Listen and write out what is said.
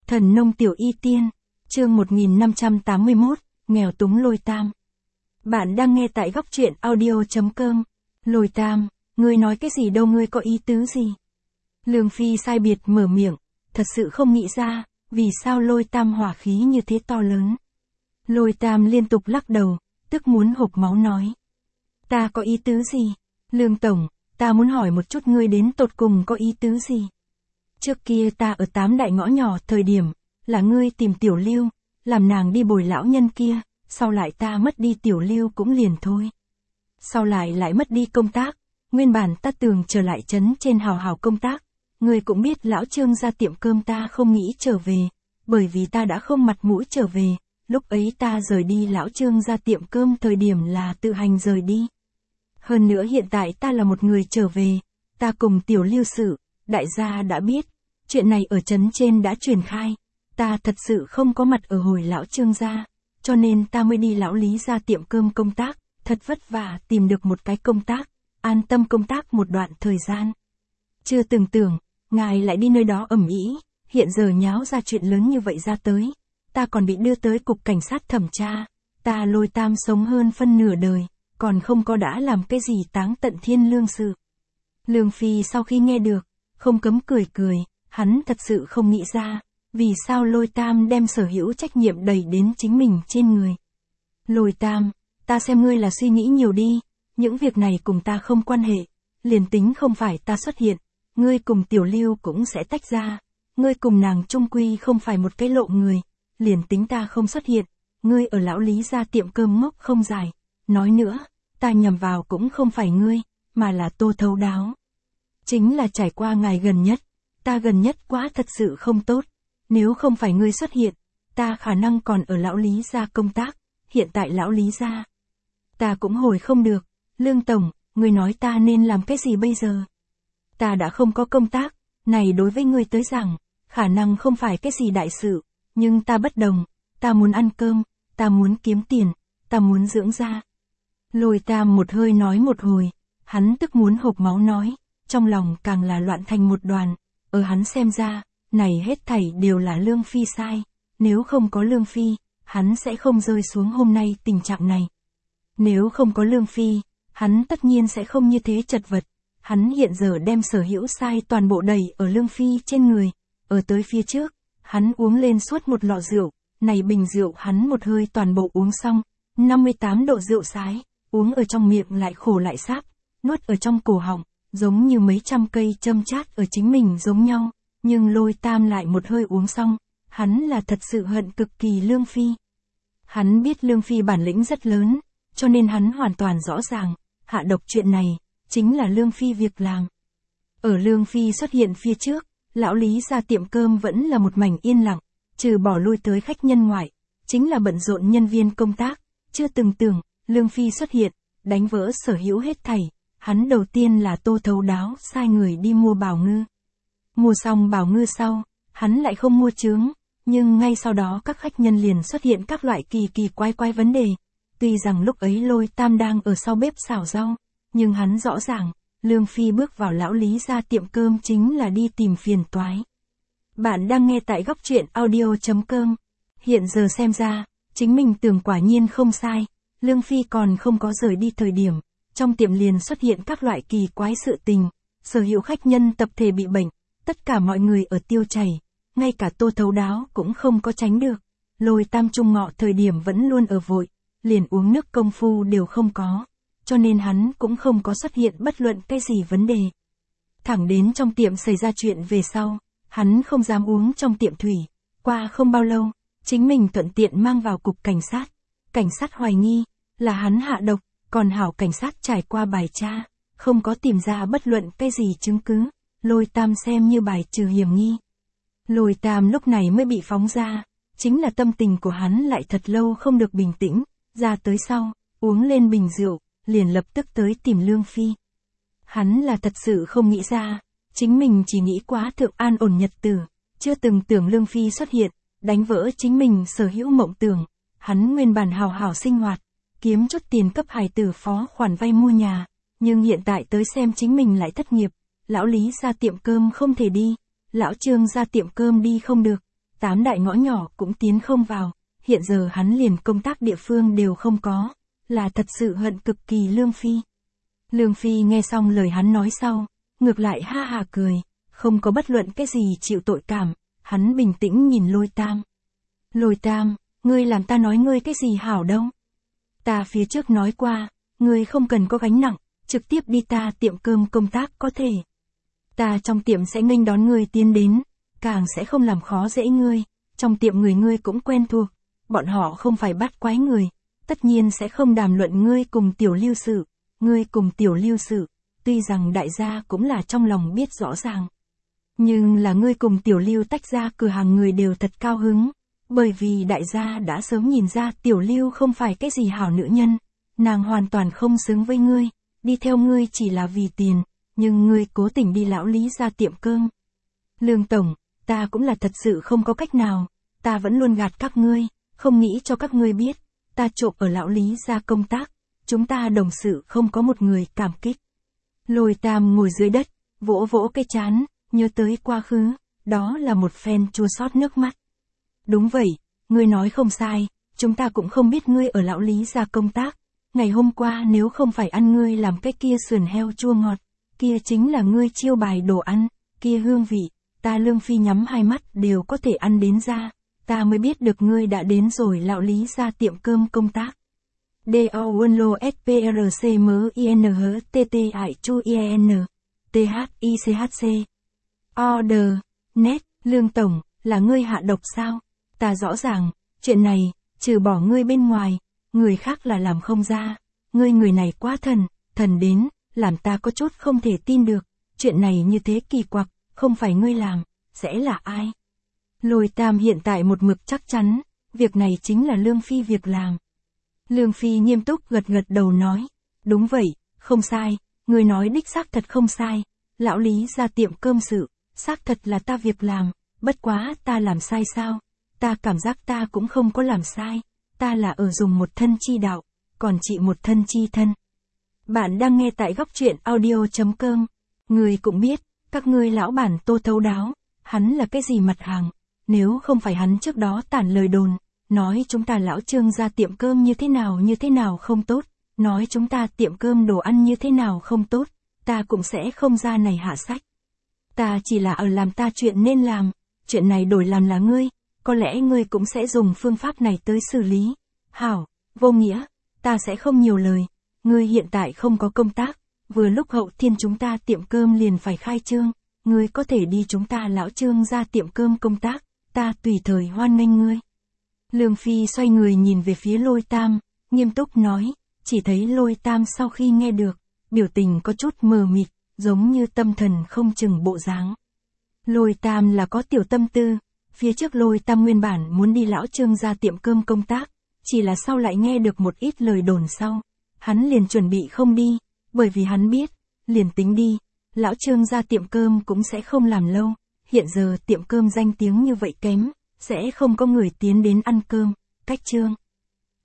Thần nông tiểu y tiên, chương 1581, nghèo túng Lôi Tam. Bạn đang nghe tại góc truyện audio.com. Lôi Tam, ngươi nói cái gì đâu, ngươi có ý tứ gì? Lương Phi sai biệt mở miệng, thật sự không nghĩ ra, vì sao Lôi Tam hỏa khí như thế to lớn. Lôi Tam liên tục lắc đầu, tức muốn hộc máu nói. Ta có ý tứ gì? Lương Tổng, ta muốn hỏi một chút ngươi đến tột cùng có ý tứ gì? Trước kia ta ở 8 đại ngõ nhỏ thời điểm, là ngươi tìm Tiểu Lưu, làm nàng đi bồi lão nhân kia, sau lại ta mất đi Tiểu Lưu cũng liền thôi. Sau lại mất đi công tác, nguyên bản ta tưởng trở lại trấn trên hào hào công tác, ngươi cũng biết lão Trương ra tiệm cơm ta không nghĩ trở về, bởi vì ta đã không mặt mũi trở về, lúc ấy ta rời đi lão Trương ra tiệm cơm thời điểm là tự hành rời đi. Hơn nữa hiện tại ta là một người trở về, ta cùng Tiểu Lưu sự, đại gia đã biết, chuyện này ở trấn trên đã truyền khai, ta thật sự không có mặt ở hồi lão Trương gia, cho nên ta mới đi lão Lý ra tiệm cơm công tác, thật vất vả tìm được một cái công tác, an tâm công tác một đoạn thời gian. Chưa từng tưởng, ngài lại đi nơi đó ầm ĩ, hiện giờ nháo ra chuyện lớn như vậy ra tới, ta còn bị đưa tới cục cảnh sát thẩm tra, ta Lôi Tam sống hơn phân nửa đời, còn không có đã làm cái gì táng tận thiên lương sự. Lương Phi sau khi nghe được, không cấm cười cười, hắn thật sự không nghĩ ra, vì sao Lôi Tam đem sở hữu trách nhiệm đẩy đến chính mình trên người. Lôi Tam, ta xem ngươi là suy nghĩ nhiều đi, những việc này cùng ta không quan hệ, liền tính không phải ta xuất hiện, ngươi cùng Tiểu Lưu cũng sẽ tách ra, ngươi cùng nàng chung quy không phải một cái lộ người, liền tính ta không xuất hiện, ngươi ở lão Lý ra tiệm cơm ngốc không dài, nói nữa, ta nhầm vào cũng không phải ngươi, mà là Tô Thấu Đáo. Chính là trải qua ngày gần nhất, ta gần nhất quá thật sự không tốt, nếu không phải ngươi xuất hiện, ta khả năng còn ở lão Lý gia công tác, hiện tại lão Lý gia, ta cũng hồi không được, Lương Tổng, ngươi nói ta nên làm cái gì bây giờ? Ta đã không có công tác, này đối với ngươi tới rằng, khả năng không phải cái gì đại sự, nhưng ta bất đồng, ta muốn ăn cơm, ta muốn kiếm tiền, ta muốn dưỡng da. Lôi Tam một hơi nói một hồi, hắn tức muốn hộc máu nói, trong lòng càng là loạn thành một đoàn, ở hắn xem ra, này hết thảy đều là Lương Phi sai, nếu không có Lương Phi, hắn sẽ không rơi xuống hôm nay tình trạng này. Nếu không có Lương Phi, hắn tất nhiên sẽ không như thế chật vật, hắn hiện giờ đem sở hữu sai toàn bộ đẩy ở Lương Phi trên người, ở tới phía trước, hắn uống lên suốt một lọ rượu, này bình rượu hắn một hơi toàn bộ uống xong, 58 độ rượu sái, uống ở trong miệng lại khổ lại sáp, nuốt ở trong cổ họng, giống như mấy trăm cây châm chát ở chính mình giống nhau, nhưng Lôi Tam lại một hơi uống xong, hắn là thật sự hận cực kỳ Lương Phi. Hắn biết Lương Phi bản lĩnh rất lớn, cho nên hắn hoàn toàn rõ ràng, hạ độc chuyện này, chính là Lương Phi việc làm. Ở Lương Phi xuất hiện phía trước, lão Lý ra tiệm cơm vẫn là một mảnh yên lặng, trừ bỏ lui tới khách nhân ngoại, chính là bận rộn nhân viên công tác, chưa từng tưởng, Lương Phi xuất hiện, đánh vỡ sở hữu hết thảy. Hắn đầu tiên là Tô Thấu Đáo sai người đi mua bào ngư. Mua xong bào ngư sau, hắn lại không mua trứng, nhưng ngay sau đó các khách nhân liền xuất hiện các loại kỳ kỳ quái vấn đề. Tuy rằng lúc ấy Lôi Tam đang ở sau bếp xào rau, nhưng hắn rõ ràng, Lương Phi bước vào lão Lý ra tiệm cơm chính là đi tìm phiền toái. Bạn đang nghe tại góc truyện audio.com. Hiện giờ xem ra, chính mình tưởng quả nhiên không sai, Lương Phi còn không có rời đi thời điểm. Trong tiệm liền xuất hiện các loại kỳ quái sự tình, sở hữu khách nhân tập thể bị bệnh, tất cả mọi người ở tiêu chảy, ngay cả Tô Thấu Đáo cũng không có tránh được. Lôi Tam trung ngọ thời điểm vẫn luôn ở vội, liền uống nước công phu đều không có, cho nên hắn cũng không có xuất hiện bất luận cái gì vấn đề. Thẳng đến trong tiệm xảy ra chuyện về sau, hắn không dám uống trong tiệm thủy, qua không bao lâu, chính mình thuận tiện mang vào cục cảnh sát hoài nghi, là hắn hạ độc. Còn hảo cảnh sát trải qua bài tra, không có tìm ra bất luận cái gì chứng cứ, Lôi Tam xem như bài trừ hiểm nghi. Lôi Tam lúc này mới bị phóng ra, chính là tâm tình của hắn lại thật lâu không được bình tĩnh, ra tới sau, uống lên bình rượu, liền lập tức tới tìm Lương Phi. Hắn là thật sự không nghĩ ra, chính mình chỉ nghĩ quá thượng an ổn nhật tử, chưa từng tưởng Lương Phi xuất hiện, đánh vỡ chính mình sở hữu mộng tưởng, hắn nguyên bản hào hảo sinh hoạt. Kiếm chút tiền cấp hài tử phó khoản vay mua nhà, nhưng hiện tại tới xem chính mình lại thất nghiệp, lão Lý ra tiệm cơm không thể đi, lão Trương ra tiệm cơm đi không được, 8 đại ngõ nhỏ cũng tiến không vào, hiện giờ hắn liền công tác địa phương đều không có, là thật sự hận cực kỳ Lương Phi. Lương Phi nghe xong lời hắn nói sau, ngược lại ha hà cười, không có bất luận cái gì chịu tội cảm, hắn bình tĩnh nhìn Lôi Tam. Lôi Tam, ngươi làm ta nói ngươi cái gì hảo đâu. Ta phía trước nói qua, ngươi không cần có gánh nặng, trực tiếp đi ta tiệm cơm công tác có thể. Ta trong tiệm sẽ nghênh đón ngươi tiến đến, càng sẽ không làm khó dễ ngươi, trong tiệm người ngươi cũng quen thuộc, bọn họ không phải bắt quái người, tất nhiên sẽ không đàm luận ngươi cùng Tiểu Lưu sự, ngươi cùng Tiểu Lưu sự, tuy rằng đại gia cũng là trong lòng biết rõ ràng. Nhưng là ngươi cùng Tiểu Lưu tách ra cửa hàng người đều thật cao hứng, bởi vì đại gia đã sớm nhìn ra Tiểu Lưu không phải cái gì hảo nữ nhân, nàng hoàn toàn không xứng với ngươi, đi theo ngươi chỉ là vì tiền, nhưng ngươi cố tình đi lão Lý ra tiệm cơm. Lương Tổng, ta cũng là thật sự không có cách nào, ta vẫn luôn gạt các ngươi, không nghĩ cho các ngươi biết, ta trộm ở lão Lý ra công tác, chúng ta đồng sự không có một người cảm kích. Lôi Tam ngồi dưới đất, vỗ vỗ cái trán, nhớ tới quá khứ, đó là một phen chua xót nước mắt. Đúng vậy, ngươi nói không sai, chúng ta cũng không biết ngươi ở lão Lý ra công tác, ngày hôm qua nếu không phải ăn ngươi làm cái kia sườn heo chua ngọt, kia chính là ngươi chiêu bài đồ ăn, kia hương vị, ta Lương Phi nhắm hai mắt đều có thể ăn đến ra, ta mới biết được ngươi đã đến rồi lão Lý ra tiệm cơm công tác. D-O-N-L-S-P-R-C-M-I-N-H-T-T-I-Chu-I-N-T-H-I-C-H-C Order, net, Lương Tổng, là ngươi hạ độc sao? Ta rõ ràng, chuyện này, trừ bỏ ngươi bên ngoài, người khác là làm không ra, ngươi người này quá thần đến, làm ta có chút không thể tin được, chuyện này như thế kỳ quặc, không phải ngươi làm, sẽ là ai? Lôi Tam hiện tại một mực chắc chắn, việc này chính là Lương Phi việc làm. Lương Phi nghiêm túc gật gật đầu nói, đúng vậy, không sai, người nói đích xác thật không sai, lão Lý ra tiệm cơm sự, xác thật là ta việc làm, bất quá ta làm sai sao, ta cảm giác ta cũng không có làm sai, ta là ở dùng một thân chi đạo, còn chị một thân chi thân. Bạn đang nghe tại góc truyện audio.com, người cũng biết, các ngươi lão bản Tô thấu đáo, hắn là cái gì mặt hàng, nếu không phải hắn trước đó tản lời đồn, nói chúng ta lão Trương ra tiệm cơm như thế nào không tốt, nói chúng ta tiệm cơm đồ ăn như thế nào không tốt, ta cũng sẽ không ra này hạ sách. Ta chỉ là ở làm ta chuyện nên làm, chuyện này đổi làm là ngươi, có lẽ ngươi cũng sẽ dùng phương pháp này tới xử lý. Hảo, vô nghĩa, ta sẽ không nhiều lời, ngươi hiện tại không có công tác, vừa lúc Hậu Thiên chúng ta tiệm cơm liền phải khai trương, ngươi có thể đi chúng ta lão Trương ra tiệm cơm công tác, ta tùy thời hoan nghênh ngươi. Lương Phi xoay người nhìn về phía Lôi Tam, nghiêm túc nói, chỉ thấy Lôi Tam sau khi nghe được, biểu tình có chút mờ mịt, giống như tâm thần không chừng bộ dáng. Lôi Tam là có tiểu tâm tư, phía trước Lôi Tam nguyên bản muốn đi lão Trương ra tiệm cơm công tác, chỉ là sau lại nghe được một ít lời đồn sau, hắn liền chuẩn bị không đi, bởi vì hắn biết, liền tính đi, lão Trương ra tiệm cơm cũng sẽ không làm lâu, hiện giờ tiệm cơm danh tiếng như vậy kém, sẽ không có người tiến đến ăn cơm, cách Trương